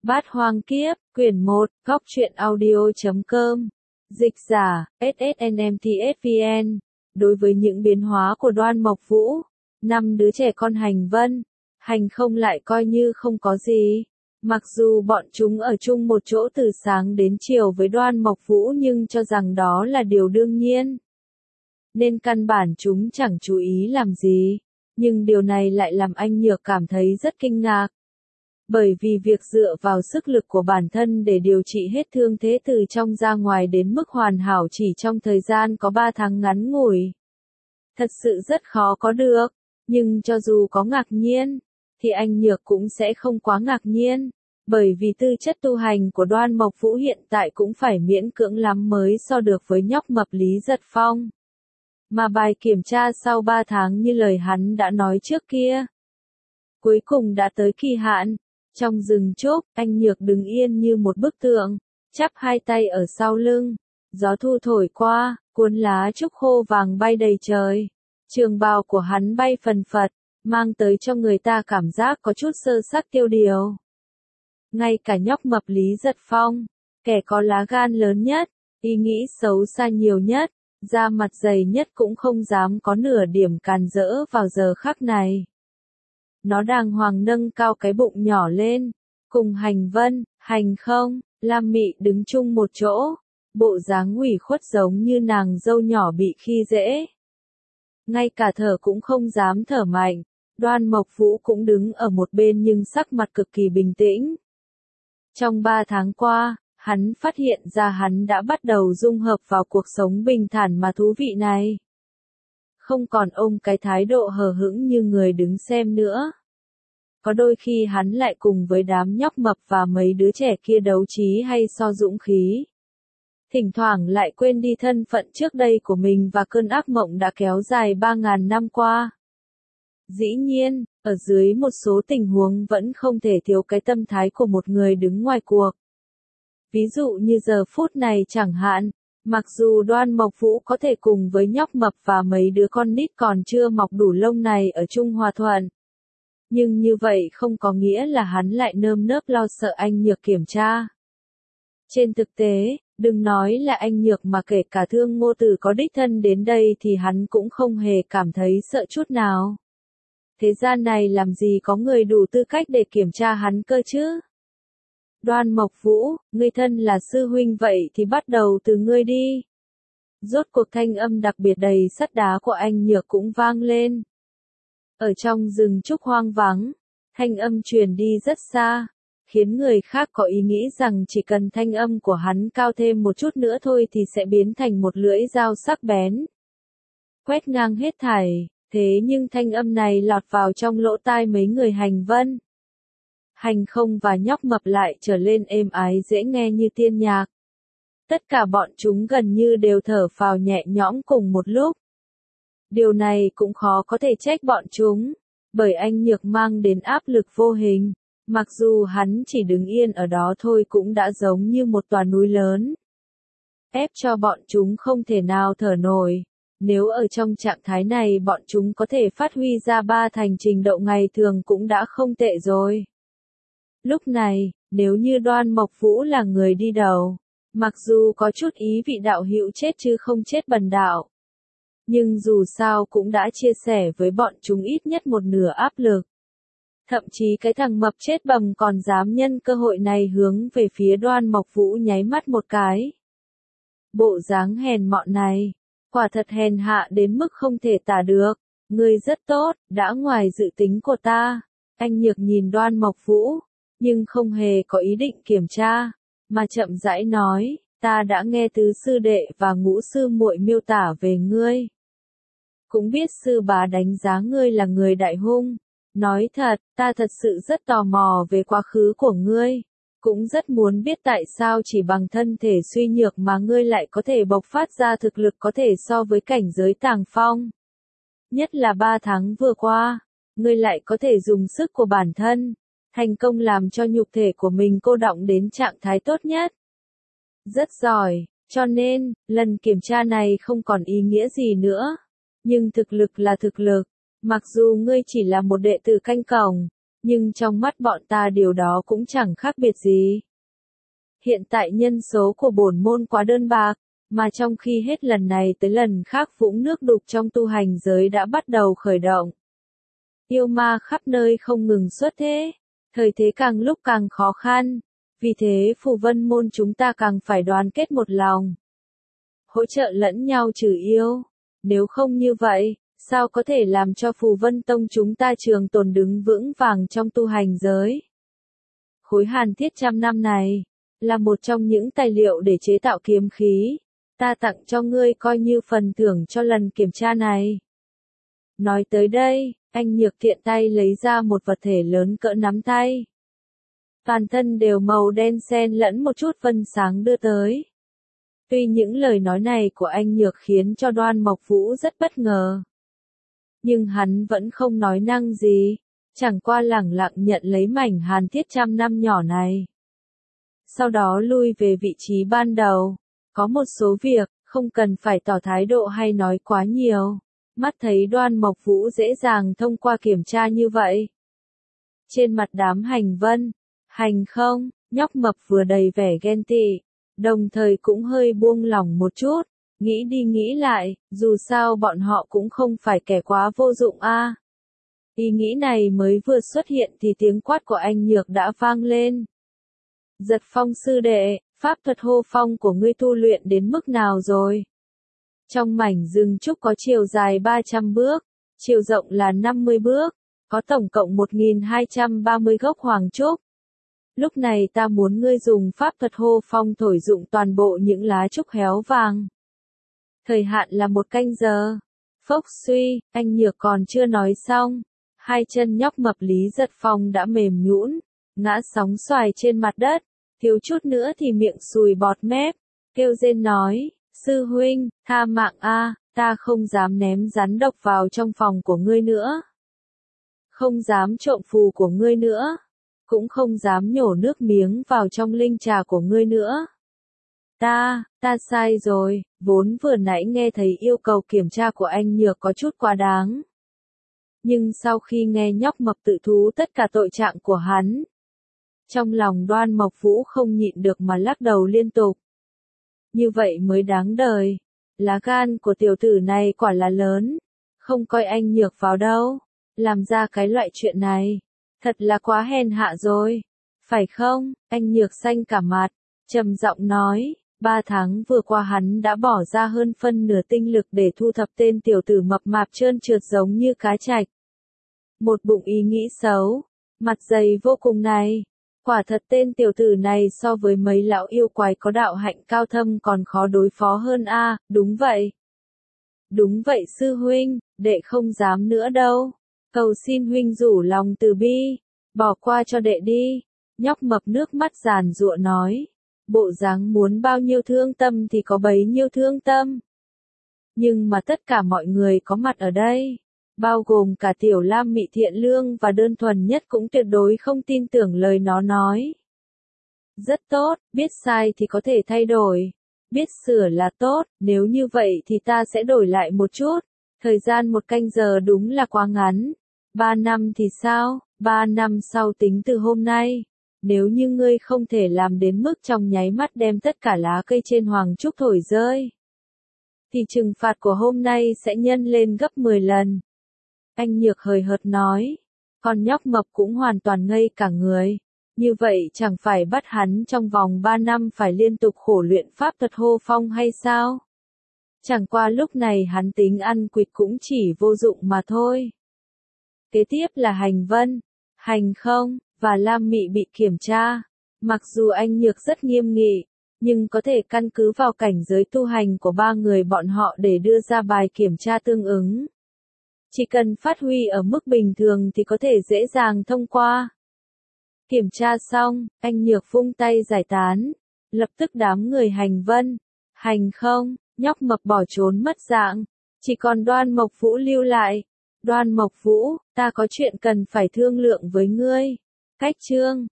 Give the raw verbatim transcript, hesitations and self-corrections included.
Bát Hoang Kiếp, quyển một, góc truyện audio chấm com. Dịch giả, ét ét en em tê ét vê en. Đối với những biến hóa của Đoan Mộc Vũ, năm đứa trẻ con Hành Vân, Hành Không lại coi như không có gì. Mặc dù bọn chúng ở chung một chỗ từ sáng đến chiều với Đoan Mộc Vũ nhưng cho rằng đó là điều đương nhiên. Nên căn bản chúng chẳng chú ý làm gì. Nhưng điều này lại làm anh Nhược cảm thấy rất kinh ngạc. Bởi vì việc dựa vào sức lực của bản thân để điều trị hết thương thế từ trong ra ngoài đến mức hoàn hảo chỉ trong thời gian có ba tháng ngắn ngủi. Thật sự rất khó có được, nhưng cho dù có ngạc nhiên, thì anh Nhược cũng sẽ không quá ngạc nhiên, bởi vì tư chất tu hành của Đoan Mộc Vũ hiện tại cũng phải miễn cưỡng lắm mới so được với nhóc mập Lý Giật Phong. Mà bài kiểm tra sau ba tháng như lời hắn đã nói trước kia, cuối cùng đã tới kỳ hạn. Trong rừng trúc, anh Nhược đứng yên như một bức tượng, chắp hai tay ở sau lưng. Gió thu thổi qua, cuốn lá trúc khô vàng bay đầy trời. Trường bào của hắn bay phần phật, mang tới cho người ta cảm giác có chút sơ sắc tiêu điều. Ngay cả nhóc mập Lý Giật Phong, kẻ có lá gan lớn nhất, ý nghĩ xấu xa nhiều nhất, da mặt dày nhất cũng không dám có nửa điểm càn rỡ vào giờ khắc này. Nó đàng hoàng nâng cao cái bụng nhỏ lên, cùng Hành Vân, Hành Không, Lam Mị đứng chung một chỗ, bộ dáng ủy khuất giống như nàng dâu nhỏ bị khi dễ. Ngay cả thở cũng không dám thở mạnh, Đoan Mộc Vũ cũng đứng ở một bên nhưng sắc mặt cực kỳ bình tĩnh. Trong ba tháng qua, hắn phát hiện ra hắn đã bắt đầu dung hợp vào cuộc sống bình thản mà thú vị này. Không còn ôm cái thái độ hờ hững như người đứng xem nữa. Có đôi khi hắn lại cùng với đám nhóc mập và mấy đứa trẻ kia đấu trí hay so dũng khí. Thỉnh thoảng lại quên đi thân phận trước đây của mình và cơn ác mộng đã kéo dài ba ngàn năm qua. Dĩ nhiên, ở dưới một số tình huống vẫn không thể thiếu cái tâm thái của một người đứng ngoài cuộc. Ví dụ như giờ phút này chẳng hạn. Mặc dù Đoan Mộc Vũ có thể cùng với nhóc mập và mấy đứa con nít còn chưa mọc đủ lông này ở chung hòa thuận. Nhưng như vậy không có nghĩa là hắn lại nơm nớp lo sợ anh Nhược kiểm tra. Trên thực tế, đừng nói là anh Nhược mà kể cả Thương Ngô Tử có đích thân đến đây thì hắn cũng không hề cảm thấy sợ chút nào. Thế gian này làm gì có người đủ tư cách để kiểm tra hắn cơ chứ? Đoan Mộc Vũ, ngươi thân là sư huynh vậy thì bắt đầu từ ngươi đi. Rốt cuộc thanh âm đặc biệt đầy sắt đá của anh Nhược cũng vang lên. Ở trong rừng trúc hoang vắng, thanh âm truyền đi rất xa, khiến người khác có ý nghĩ rằng chỉ cần thanh âm của hắn cao thêm một chút nữa thôi thì sẽ biến thành một lưỡi dao sắc bén. Quét ngang hết thảy, thế nhưng thanh âm này lọt vào trong lỗ tai mấy người Hành Vân. Hành Không và nhóc mập lại trở lên êm ái dễ nghe như tiên nhạc. Tất cả bọn chúng gần như đều thở phào nhẹ nhõm cùng một lúc. Điều này cũng khó có thể trách bọn chúng, bởi anh Nhược mang đến áp lực vô hình, mặc dù hắn chỉ đứng yên ở đó thôi cũng đã giống như một tòa núi lớn. Ép cho bọn chúng không thể nào thở nổi. Nếu ở trong trạng thái này bọn chúng có thể phát huy ra ba thành trình độ ngày thường cũng đã không tệ rồi. Lúc này, nếu như Đoan Mộc Vũ là người đi đầu, mặc dù có chút ý vị đạo hữu chết chứ không chết bần đạo, nhưng dù sao cũng đã chia sẻ với bọn chúng ít nhất một nửa áp lực. Thậm chí cái thằng mập chết bầm còn dám nhân cơ hội này hướng về phía Đoan Mộc Vũ nháy mắt một cái. Bộ dáng hèn mọn này, quả thật hèn hạ đến mức không thể tả được. Ngươi rất tốt, đã ngoài dự tính của ta. Anh Nhược nhìn Đoan Mộc Vũ, nhưng không hề có ý định kiểm tra, mà chậm rãi nói, ta đã nghe tứ sư đệ và ngũ sư muội miêu tả về ngươi. Cũng biết sư bá đánh giá ngươi là người đại hung. Nói thật, ta thật sự rất tò mò về quá khứ của ngươi. Cũng rất muốn biết tại sao chỉ bằng thân thể suy nhược mà ngươi lại có thể bộc phát ra thực lực có thể so với cảnh giới Tàng Phong. Nhất là ba tháng vừa qua, ngươi lại có thể dùng sức của bản thân, thành công làm cho nhục thể của mình cô đọng đến trạng thái tốt nhất. Rất giỏi, cho nên, lần kiểm tra này không còn ý nghĩa gì nữa. Nhưng thực lực là thực lực, mặc dù ngươi chỉ là một đệ tử canh cổng, Nhưng trong mắt bọn ta điều đó cũng chẳng khác biệt gì. Hiện tại nhân số của bổn môn quá đơn bạc, mà trong khi hết lần này tới lần khác vũng nước đục trong tu hành giới đã bắt đầu khởi động. Yêu ma khắp nơi không ngừng xuất thế, thời thế càng lúc càng khó khăn, vì thế phù vân môn chúng ta càng phải đoàn kết một lòng, hỗ trợ lẫn nhau trừ yêu, nếu không như vậy, sao có thể làm cho phù vân tông chúng ta trường tồn đứng vững vàng trong tu hành giới. Khối hàn thiết trăm năm này, là một trong những tài liệu để chế tạo kiếm khí, ta tặng cho ngươi coi như phần thưởng cho lần kiểm tra này. Nói tới đây, anh Nhược tiện tay lấy ra một vật thể lớn cỡ nắm tay. Toàn thân đều màu đen xen lẫn một chút vân sáng đưa tới. Tuy những lời nói này của anh Nhược khiến cho Đoan Mộc Vũ rất bất ngờ. Nhưng hắn vẫn không nói năng gì, chẳng qua lẳng lặng nhận lấy mảnh hàn thiết trăm năm nhỏ này. Sau đó lui về vị trí ban đầu, có một số việc, không cần phải tỏ thái độ hay nói quá nhiều. Mắt thấy Đoan Mộc Vũ dễ dàng thông qua kiểm tra như vậy. Trên mặt đám hành vân, hành không, nhóc mập vừa đầy vẻ ghen tị, đồng thời cũng hơi buông lỏng một chút, nghĩ đi nghĩ lại, dù sao bọn họ cũng không phải kẻ quá vô dụng a. À. Ý nghĩ này mới vừa xuất hiện thì tiếng quát của anh Nhược đã vang lên. Giật Phong sư đệ, pháp thuật hô phong của ngươi tu luyện đến mức nào rồi? Trong mảnh rừng trúc có chiều dài ba trăm bước, chiều rộng là năm mươi bước, có tổng cộng một nghìn hai trăm ba mươi gốc hoàng trúc. Lúc này ta muốn ngươi dùng pháp thuật hô phong thổi dụng toàn bộ những lá trúc héo vàng. Thời hạn là một canh giờ. Phốc suy, anh Nhược còn chưa nói xong. Hai chân nhóc mập Lý Giật Phong đã mềm nhũn, ngã sóng xoài trên mặt đất, thiếu chút nữa thì miệng sùi bọt mép, kêu rên nói, sư huynh, tha mạng a, ta không dám ném rắn độc vào trong phòng của ngươi nữa. Không dám trộm phù của ngươi nữa. Cũng không dám nhổ nước miếng vào trong linh trà của ngươi nữa. Ta, ta sai rồi, vốn vừa nãy nghe thấy yêu cầu kiểm tra của anh Nhược có chút quá đáng. Nhưng sau khi nghe nhóc mập tự thú tất cả tội trạng của hắn, trong lòng Đoan Mộc Vũ không nhịn được mà lắc đầu liên tục. Như vậy mới đáng đời, lá gan của tiểu tử này quả là lớn, không coi anh Nhược vào đâu, làm ra cái loại chuyện này. Thật là quá hèn hạ rồi, phải không? Anh Nhược xanh cả mặt, trầm giọng nói, ba tháng vừa qua hắn đã bỏ ra hơn phân nửa tinh lực để thu thập tên tiểu tử mập mạp trơn trượt giống như cá trạch. Một bụng ý nghĩ xấu, mặt dày vô cùng này, quả thật tên tiểu tử này so với mấy lão yêu quái có đạo hạnh cao thâm còn khó đối phó hơn a, à, đúng vậy. Đúng vậy sư huynh, đệ không dám nữa đâu. Cầu xin huynh rủ lòng từ bi, bỏ qua cho đệ đi. Nhóc mập nước mắt giàn giụa nói, bộ dáng muốn bao nhiêu thương tâm thì có bấy nhiêu thương tâm. Nhưng mà tất cả mọi người có mặt ở đây, bao gồm cả Tiểu Lam Mị thiện lương và đơn thuần nhất cũng tuyệt đối không tin tưởng lời nó nói. Rất tốt, biết sai thì có thể thay đổi, biết sửa là tốt, nếu như vậy thì ta sẽ đổi lại một chút. Thời gian một canh giờ đúng là quá ngắn. Ba năm thì sao? Ba năm sau tính từ hôm nay. Nếu như ngươi không thể làm đến mức trong nháy mắt đem tất cả lá cây trên hoàng trúc thổi rơi, thì trừng phạt của hôm nay sẽ nhân lên gấp mười lần. Anh Nhược hời hợt nói. Con nhóc mập cũng hoàn toàn ngây cả người. Như vậy chẳng phải bắt hắn trong vòng ba năm phải liên tục khổ luyện pháp thuật hô phong hay sao? Chẳng qua lúc này hắn tính ăn quỵt cũng chỉ vô dụng mà thôi. Kế tiếp là hành vân, hành không, và Lam Mị bị kiểm tra. Mặc dù anh Nhược rất nghiêm nghị, nhưng có thể căn cứ vào cảnh giới tu hành của ba người bọn họ để đưa ra bài kiểm tra tương ứng. Chỉ cần phát huy ở mức bình thường thì có thể dễ dàng thông qua. Kiểm tra xong, anh Nhược vung tay giải tán. Lập tức đám người hành vân, hành không, nhóc mập bỏ trốn mất dạng. Chỉ còn Đoan Mộc Vũ lưu lại. Đoan Mộc Vũ, ta có chuyện cần phải thương lượng với ngươi. Cách chương